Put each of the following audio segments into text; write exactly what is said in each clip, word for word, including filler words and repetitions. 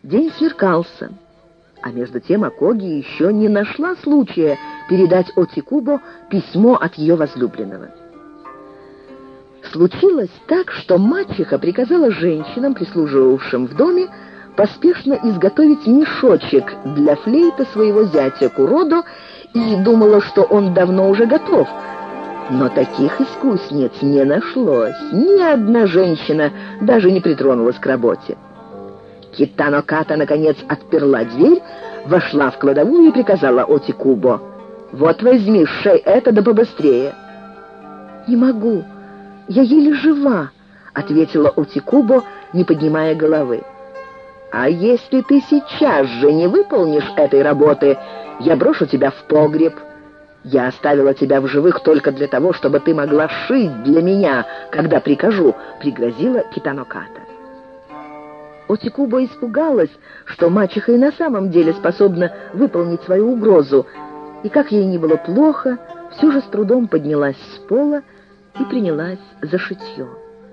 День смеркался, а между тем Акоги еще не нашла случая передать Отикубо письмо от ее возлюбленного. Случилось так, что мачеха приказала женщинам, прислуживавшим в доме, поспешно изготовить мешочек для флейты своего зятя Куродо, и думала, что он давно уже готов. Но таких искусниц не нашлось. Ни одна женщина даже не притронулась к работе. Китано Ката, наконец, отперла дверь, вошла в кладовую и приказала Отикубо: «Вот возьми, сшей это да побыстрее». «Не могу, я еле жива», — ответила Отикубо, не поднимая головы. «А если ты сейчас же не выполнишь этой работы, я брошу тебя в погреб. Я оставила тебя в живых только для того, чтобы ты могла шить для меня, когда прикажу», — пригрозила Китано Ката. Отикубо испугалась, что мачеха и на самом деле способна выполнить свою угрозу, и, как ей ни было плохо, все же с трудом поднялась с пола и принялась за шитье.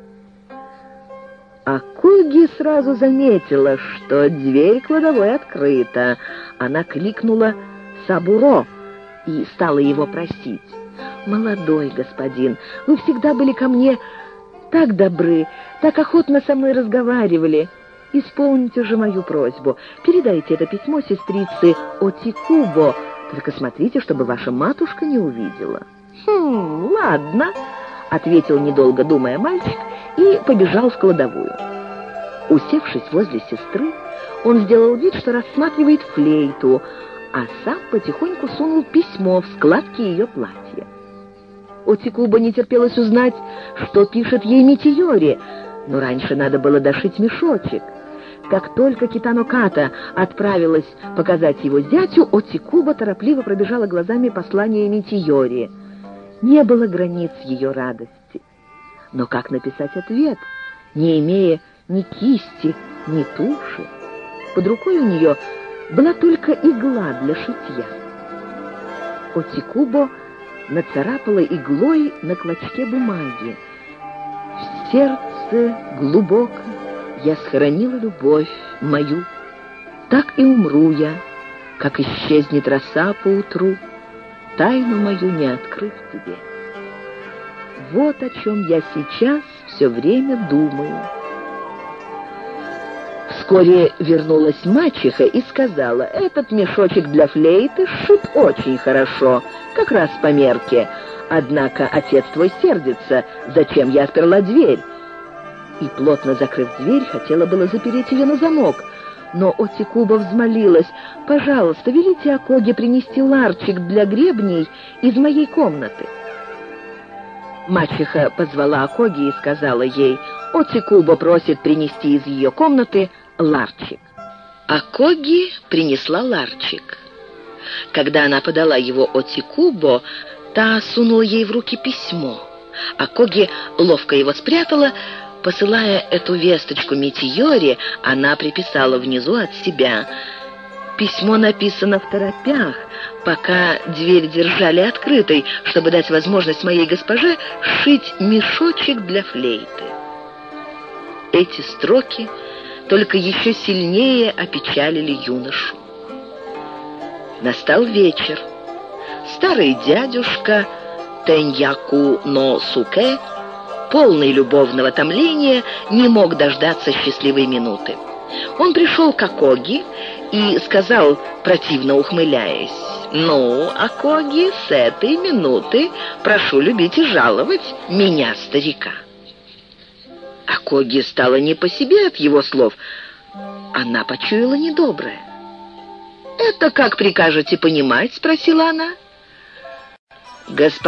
Акоги сразу заметила, что дверь кладовой открыта. Она кликнула Сабуро и стала его просить: «Молодой господин, вы всегда были ко мне так добры, так охотно со мной разговаривали. Исполните же мою просьбу. Передайте это письмо сестрице Отикубо, только смотрите, чтобы ваша матушка не увидела». «Хм, ладно», — ответил, недолго думая, мальчик, и побежал в кладовую. Усевшись возле сестры, он сделал вид, что рассматривает флейту, а сам потихоньку сунул письмо в складки ее платья. Отикубо не терпелось узнать, что пишет ей Митиори, но раньше надо было дошить мешочек. Как только Китано Ката отправилась показать его зятю, Отикубо торопливо пробежала глазами послание Митиори. Не было границ ее радости. Но как написать ответ, не имея ни кисти, ни туши? Под рукой у нее была только игла для шитья. Отикубо нацарапала иглой на клочке бумаги: «В сердце глубоко я схоронила любовь мою. Так и умру я, как исчезнет роса поутру, тайну мою не открыв тебе. Вот о чем я сейчас все время думаю». Вскоре вернулась мачеха и сказала: «Этот мешочек для флейты сшит очень хорошо, как раз по мерке. Однако отец твой сердится, зачем я отперла дверь». И, плотно закрыв дверь, хотела было запереть ее на замок. Но Отикубо взмолилась: «Пожалуйста, велите Акоги принести ларчик для гребней из моей комнаты». Мачеха позвала Акоги и сказала ей: «Отикубо просит принести из ее комнаты ларчик». Акоги принесла ларчик. Когда она подала его Отикубо, та сунула ей в руки письмо. Акоги ловко его спрятала. Посылая эту весточку Митиори, она приписала внизу от себя: «Письмо написано второпях, пока дверь держали открытой, чтобы дать возможность моей госпоже сшить мешочек для флейты». Эти строки только еще сильнее опечалили юношу. Настал вечер. Старый дядюшка Теньяку но Суке, полный любовного томления, не мог дождаться счастливой минуты. Он пришел к Акоги и сказал, противно ухмыляясь: «Ну, Акоги, с этой минуты прошу любить и жаловать меня, старика». Акоги стало не по себе от его слов. Она почуяла недоброе. «Это как прикажете понимать?» — спросила она. «Господин